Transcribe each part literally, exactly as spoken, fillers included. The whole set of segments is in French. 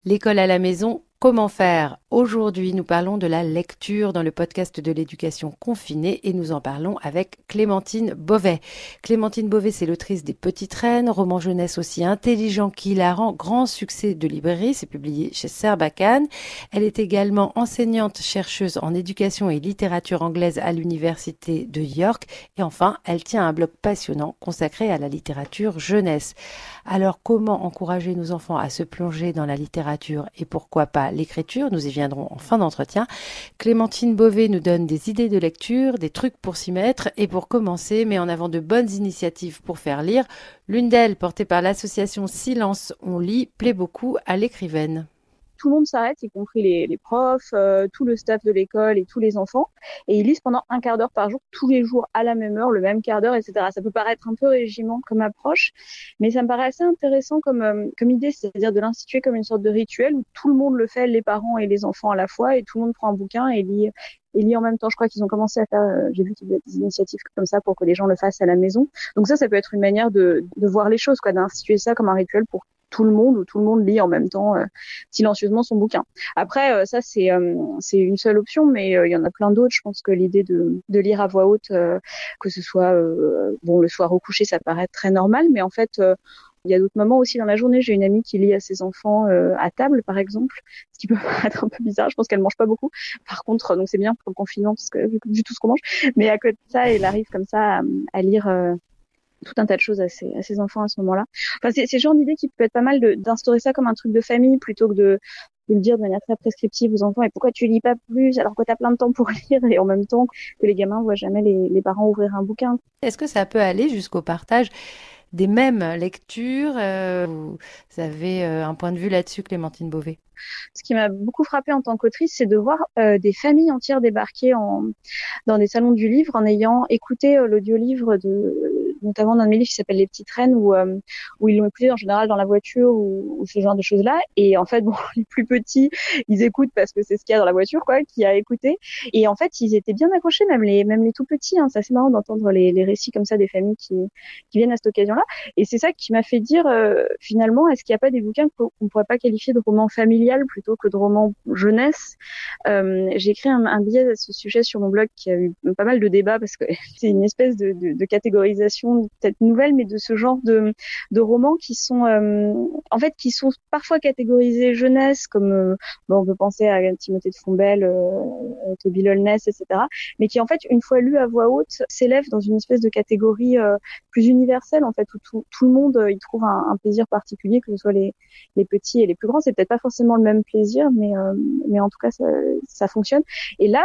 L'école à la maison, comment faire? Aujourd'hui, nous parlons de la lecture dans le podcast de l'éducation confinée et nous en parlons avec Clémentine Beauvais. Clémentine Beauvais, c'est l'autrice des Petites Reines, roman jeunesse aussi intelligent qu'hilarant, grand succès de librairie, c'est publié chez Sarbacane. Elle est également enseignante chercheuse en éducation et littérature anglaise à l'université de York et enfin, elle tient un blog passionnant consacré à la littérature jeunesse. Alors, comment encourager nos enfants à se plonger dans la littérature et pourquoi pas l'écriture? Nous y viendrons en fin d'entretien. Clémentine Beauvais nous donne des idées de lecture, des trucs pour s'y mettre et pour commencer, met en avant de bonnes initiatives pour faire lire. L'une d'elles, portée par l'association Silence on lit, plaît beaucoup à l'écrivaine. Tout le monde s'arrête, y compris les, les profs, euh, tout le staff de l'école et tous les enfants, et ils lisent pendant un quart d'heure par jour, tous les jours à la même heure, le même quart d'heure, et cetera. Ça peut paraître un peu régiment comme approche, mais ça me paraît assez intéressant comme, euh, comme idée, c'est-à-dire de l'instituer comme une sorte de rituel où tout le monde le fait, les parents et les enfants à la fois, et tout le monde prend un bouquin et lit, et lit en même temps. Je crois qu'ils ont commencé à faire, euh, j'ai vu qu'il y avait des initiatives comme ça pour que les gens le fassent à la maison. Donc ça, ça peut être une manière de, de voir les choses, quoi, d'instituer ça comme un rituel pour tout le monde, où tout le monde lit en même temps euh, silencieusement son bouquin. Après, euh, ça c'est euh, c'est une seule option, mais euh, il y en a plein d'autres. Je pense que l'idée de de lire à voix haute, euh, que ce soit euh, bon le soir au coucher, ça paraît très normal, mais en fait euh, il y a d'autres moments aussi dans la journée. J'ai une amie qui lit à ses enfants euh, à table, par exemple, ce qui peut paraître un peu bizarre. Je pense qu'elle mange pas beaucoup. Par contre, donc c'est bien pour le confinement parce que vu, vu tout ce qu'on mange. Mais à côté de ça, elle arrive comme ça à, à lire. Euh, tout un tas de choses à ses, à ses enfants à ce moment-là. Enfin, c'est, c'est le genre d'idée qui peut être pas mal de, d'instaurer ça comme un truc de famille plutôt que de, de le dire de manière très prescriptive aux enfants. Et pourquoi tu lis pas plus alors que tu as plein de temps pour lire et en même temps que les gamins voient jamais les, les parents ouvrir un bouquin. Est-ce que ça peut aller jusqu'au partage des mêmes lectures? euh, Vous avez euh, un point de vue là-dessus, Clémentine Beauvais? Ce qui m'a beaucoup frappée en tant qu'autrice, c'est de voir euh, des familles entières débarquer en, dans des salons du livre en ayant écouté euh, l'audiolivre de, notamment d'un de mes livres qui s'appelle Les Petites Reines, où, euh, où ils l'ont écouté en général dans la voiture ou, ou ce genre de choses-là. Et en fait, bon, les plus petits, ils écoutent parce que c'est ce qu'il y a dans la voiture, quoi, qui a écouté. Et en fait, ils étaient bien accrochés, même les, même les tout petits. Hein. C'est assez marrant d'entendre les, les récits comme ça des familles qui, qui viennent à cette occasion-là. Et c'est ça qui m'a fait dire, euh, finalement, est-ce qu'il n'y a pas des bouquins qu'on ne pourrait pas qualifier de romans familial plutôt que de romans jeunesse? euh, J'ai écrit un, un billet à ce sujet sur mon blog qui a eu pas mal de débats parce que c'est une espèce de, de, de catégorisation peut-être nouvelle, mais de ce genre de, de romans qui sont, euh, en fait, qui sont parfois catégorisés jeunesse, comme euh, bon, on peut penser à Timothée de Fontbelle, euh, Toby Lolness, et cetera, mais qui en fait, une fois lus à voix haute, s'élèvent dans une espèce de catégorie euh, plus universelle, en fait, où tout, tout le monde euh, y trouve un, un plaisir particulier, que ce soit les, les petits et les plus grands. C'est peut-être pas forcément le même plaisir, mais, euh, mais en tout cas, ça, ça fonctionne. Et là,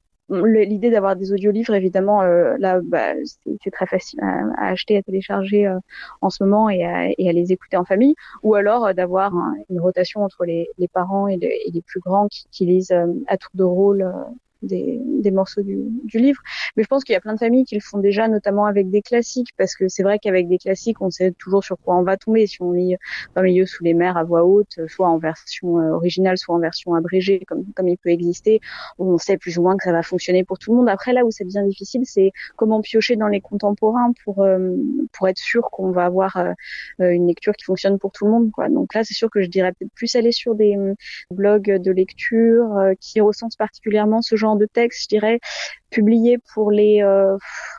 l'idée d'avoir des audiolivres, évidemment, euh, là, bah, c'est, c'est très facile à, à acheter, à télécharger euh, en ce moment et à, et à les écouter en famille, ou alors euh, d'avoir un, une rotation entre les, les parents et, le, et les plus grands qui, qui lisent euh, à tour de rôle euh, des, des morceaux du, du livre. Mais je pense qu'il y a plein de familles qui le font déjà, notamment avec des classiques, parce que c'est vrai qu'avec des classiques, on sait toujours sur quoi on va tomber si on lit Vingt milieux sous les mers à voix haute, soit en version euh, originale, soit en version abrégée, comme, comme il peut exister. On sait plus ou moins que ça va fonctionner pour tout le monde. Après, là où c'est bien difficile, c'est comment piocher dans les contemporains pour euh, pour être sûr qu'on va avoir euh, une lecture qui fonctionne pour tout le monde, quoi. Donc là, c'est sûr que je dirais peut-être plus aller sur des euh, blogs de lecture euh, qui recensent particulièrement ce genre de texte, je dirais, publiés pour les euh,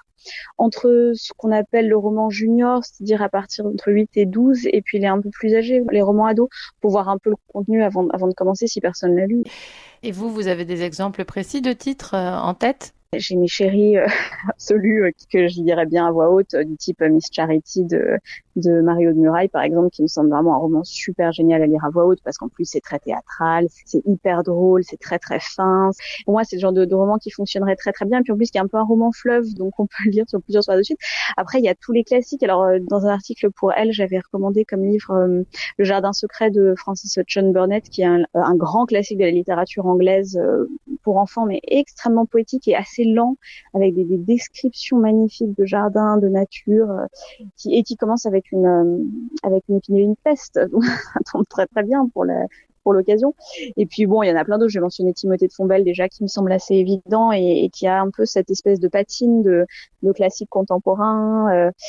entre ce qu'on appelle le roman junior, c'est-à-dire à partir d'entre huit et douze, et puis les un peu plus âgés, les romans ados, pour voir un peu le contenu avant, avant de commencer si personne l'a lu. Et vous, vous avez des exemples précis de titres euh, en tête? J'ai mes chéris euh, absolus euh, que je dirais bien à voix haute, euh, du type euh, Miss Charity de, de Mario de Muraille, par exemple, qui me semble vraiment un roman super génial à lire à voix haute, parce qu'en plus c'est très théâtral, c'est hyper drôle, c'est très très fin. Pour moi, c'est le genre de, de roman qui fonctionnerait très très bien. Et puis en plus, il y a un peu un roman fleuve, donc on peut le lire sur plusieurs soirs de suite. Après, il y a tous les classiques. Alors, euh, dans un article pour Elle, j'avais recommandé comme livre euh, Le Jardin secret de Francis Hutcheson Burnett, qui est un, un grand classique de la littérature anglaise euh, pour enfants, mais extrêmement poétique et assez lent, avec des, des descriptions magnifiques de jardins, de nature, euh, qui, et qui commence avec une euh, avec une épidémie de peste. Donc, ça tombe très très bien pour la pour l'occasion. Et puis bon, il y en a plein d'autres. Je vais mentionner Timothée de Fontbelle déjà, qui me semble assez évident et, et qui a un peu cette espèce de patine de, de classique contemporain. Euh,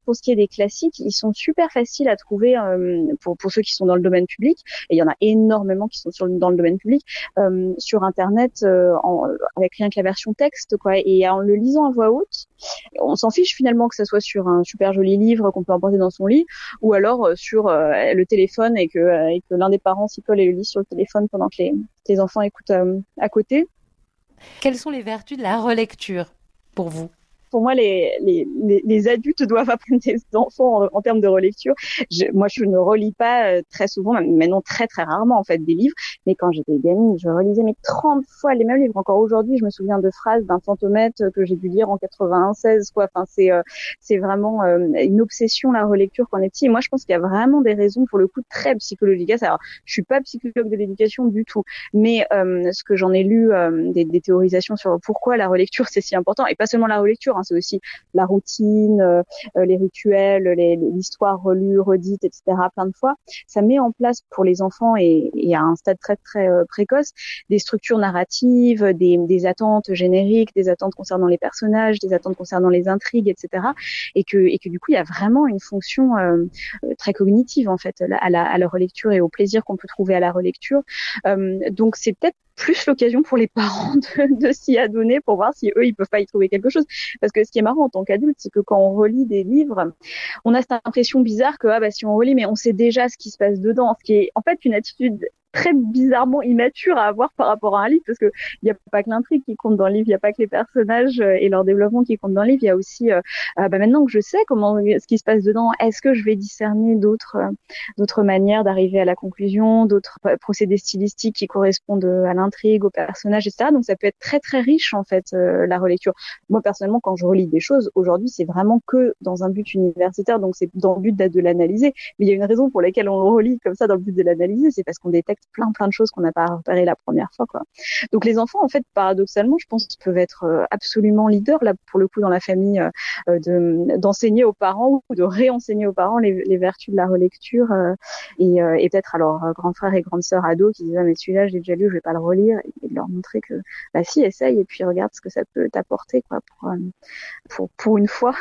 pour ce qui est des classiques, ils sont super faciles à trouver euh, pour pour ceux qui sont dans le domaine public. Et il y en a énormément qui sont sur dans le domaine public euh, sur Internet, euh, en, avec rien que la version texte, quoi. Et en le lisant à voix haute, on s'en fiche finalement que ça soit sur un super joli livre qu'on peut emporter dans son lit, ou alors euh, sur euh, le téléphone et que euh, et que l'un des parents s'y colle et le lit sur le téléphone pendant que les, que les enfants écoutent euh, à côté. Quelles sont les vertus de la relecture pour vous? Pour moi, les, les, les, les adultes doivent apprendre des enfants en, en termes de relecture. Je, moi, je ne relis pas euh, très souvent, maintenant très très rarement en fait des livres. Mais quand j'étais gamine, je relisais mes trente fois les mêmes livres. Encore aujourd'hui, je me souviens de phrases d'un Fantomette que j'ai dû lire en quatre-vingt-seize, quoi. Enfin, c'est euh, c'est vraiment euh, une obsession la relecture quand on est petit. Et moi, je pense qu'il y a vraiment des raisons pour le coup très psychologiques. Alors, je suis pas psychologue de l'éducation du tout, mais euh, ce que j'en ai lu, euh, des, des théorisations sur pourquoi la relecture c'est si important, et pas seulement la relecture. Hein, c'est aussi la routine, euh, les rituels, les, l'histoire relue, redite, et cetera, plein de fois. Ça met en place pour les enfants et, et à un stade très très euh, précoce des structures narratives, des, des attentes génériques, des attentes concernant les personnages, des attentes concernant les intrigues, et cetera. Et que et que du coup il y a vraiment une fonction euh, très cognitive en fait à la, à la relecture et au plaisir qu'on peut trouver à la relecture. Euh, donc c'est peut-être plus l'occasion pour les parents de, de s'y adonner pour voir si eux ils peuvent pas y trouver quelque chose. Parce que ce qui est marrant en tant qu'adulte, c'est que quand on relit des livres, on a cette impression bizarre que ah bah si on relit, mais on sait déjà ce qui se passe dedans, ce qui est en fait une attitude très bizarrement immature à avoir par rapport à un livre, parce que il y a pas que l'intrigue qui compte dans le livre, il y a pas que les personnages et leur développement qui comptent dans le livre, il y a aussi euh, bah maintenant que je sais comment ce qui se passe dedans, est-ce que je vais discerner d'autres euh, d'autres manières d'arriver à la conclusion, d'autres euh, procédés stylistiques qui correspondent à l'intrigue, aux personnages, et cetera. Donc ça peut être très très riche en fait euh, la relecture. Moi personnellement, quand je relis des choses aujourd'hui, c'est vraiment que dans un but universitaire, donc c'est dans le but de l'analyser. Mais il y a une raison pour laquelle on le relit comme ça dans le but de l'analyser, c'est parce qu'on détecte plein plein de choses qu'on n'a pas repérées la première fois, quoi. Donc les enfants en fait paradoxalement je pense qu'ils peuvent être euh, absolument leaders là pour le coup dans la famille, euh, de d'enseigner aux parents ou de réenseigner aux parents les, les vertus de la relecture, euh, et, euh, et peut-être alors euh, grands frères et grandes sœurs ados qui disent ah mais celui-là je l'ai déjà lu, je vais pas le relire, et de leur montrer que bah si, essaye et puis regarde ce que ça peut t'apporter, quoi, pour euh, pour pour une fois.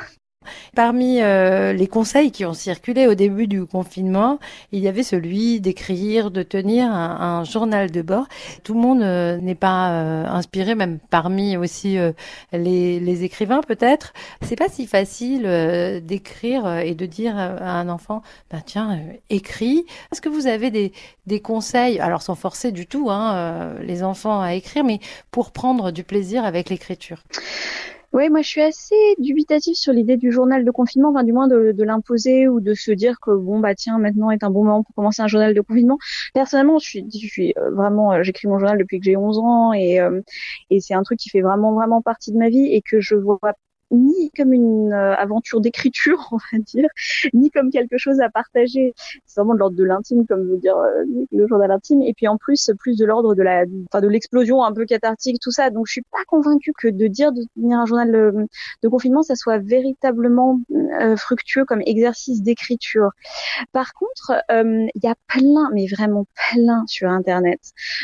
Parmi euh, les conseils qui ont circulé au début du confinement, il y avait celui d'écrire, de tenir un, un journal de bord. Tout le monde euh, n'est pas euh, inspiré, même parmi aussi euh, les, les écrivains peut-être. C'est pas si facile euh, d'écrire et de dire à un enfant, ben tiens, euh, écris. Est-ce que vous avez des, des conseils, alors sans forcer du tout hein, euh, les enfants à écrire, mais pour prendre du plaisir avec l'écriture? Oui, moi je suis assez dubitative sur l'idée du journal de confinement, enfin du moins de, de l'imposer ou de se dire que bon bah tiens maintenant est un bon moment pour commencer un journal de confinement. Personnellement, je suis, je suis vraiment, j'écris mon journal depuis que j'ai onze ans et euh, et c'est un truc qui fait vraiment vraiment partie de ma vie et que je vois ni comme une euh, aventure d'écriture, on va dire, ni comme quelque chose à partager. C'est vraiment de l'ordre de l'intime, comme veut dire euh, le journal intime. Et puis en plus, plus de l'ordre de la, enfin de l'explosion un peu cathartique, tout ça. Donc je suis pas convaincue que de dire de tenir un journal de, de confinement, ça soit véritablement euh, fructueux comme exercice d'écriture. Par contre, il euh, y a plein, mais vraiment plein sur Internet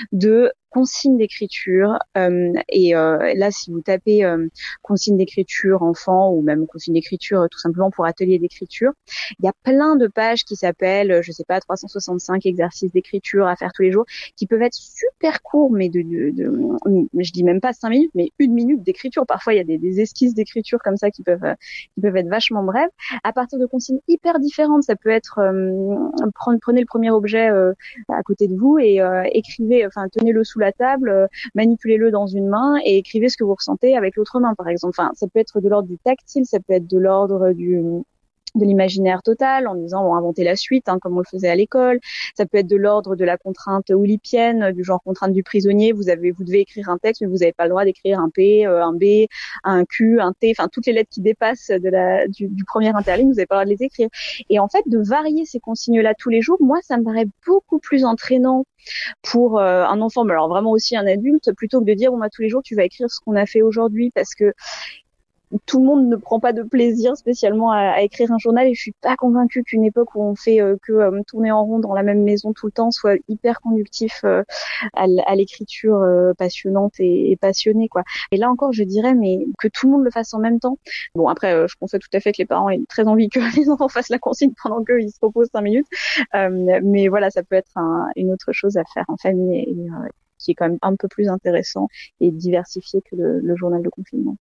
de consignes d'écriture, euh, et euh, là si vous tapez euh, consignes d'écriture enfant ou même consignes d'écriture euh, tout simplement pour atelier d'écriture, il y a plein de pages qui s'appellent je sais pas trois cent soixante-cinq exercices d'écriture à faire tous les jours, qui peuvent être super courts, mais de, de, de je dis même pas cinq minutes, mais une minute d'écriture. Parfois il y a des, des esquisses d'écriture comme ça qui peuvent euh, qui peuvent être vachement brèves à partir de consignes hyper différentes. Ça peut être euh, prenez, prenez le premier objet euh, à côté de vous et euh, écrivez, enfin tenez-le sous la table, euh, manipulez-le dans une main et écrivez ce que vous ressentez avec l'autre main, par exemple. Enfin, ça peut être de l'ordre du tactile, ça peut être de l'ordre du de l'imaginaire total, en disant on va inventer la suite, hein, comme on le faisait à l'école. Ça peut être de l'ordre de la contrainte oulipienne, du genre contrainte du prisonnier. Vous avez, vous devez écrire un texte, mais vous n'avez pas le droit d'écrire un P, euh, un B, un Q, un T, enfin toutes les lettres qui dépassent de la, du, du premier interligne, vous n'avez pas le droit de les écrire. Et en fait, de varier ces consignes-là tous les jours, moi, ça me paraît beaucoup plus entraînant pour euh, un enfant, mais alors vraiment aussi un adulte, plutôt que de dire bon bah tous les jours tu vas écrire ce qu'on a fait aujourd'hui, parce que tout le monde ne prend pas de plaisir spécialement à, à écrire un journal et je suis pas convaincue qu'une époque où on fait euh, que euh, tourner en rond dans la même maison tout le temps soit hyper conductif euh, à, à l'écriture euh, passionnante et, et passionnée quoi. Et là encore je dirais mais que tout le monde le fasse en même temps. Bon après euh, je conçois tout à fait que les parents aient très envie que les enfants fassent la consigne pendant qu'ils se reposent cinq minutes, euh, mais voilà ça peut être un, une autre chose à faire en famille et, et euh, qui est quand même un peu plus intéressant et diversifié que le, le journal de confinement.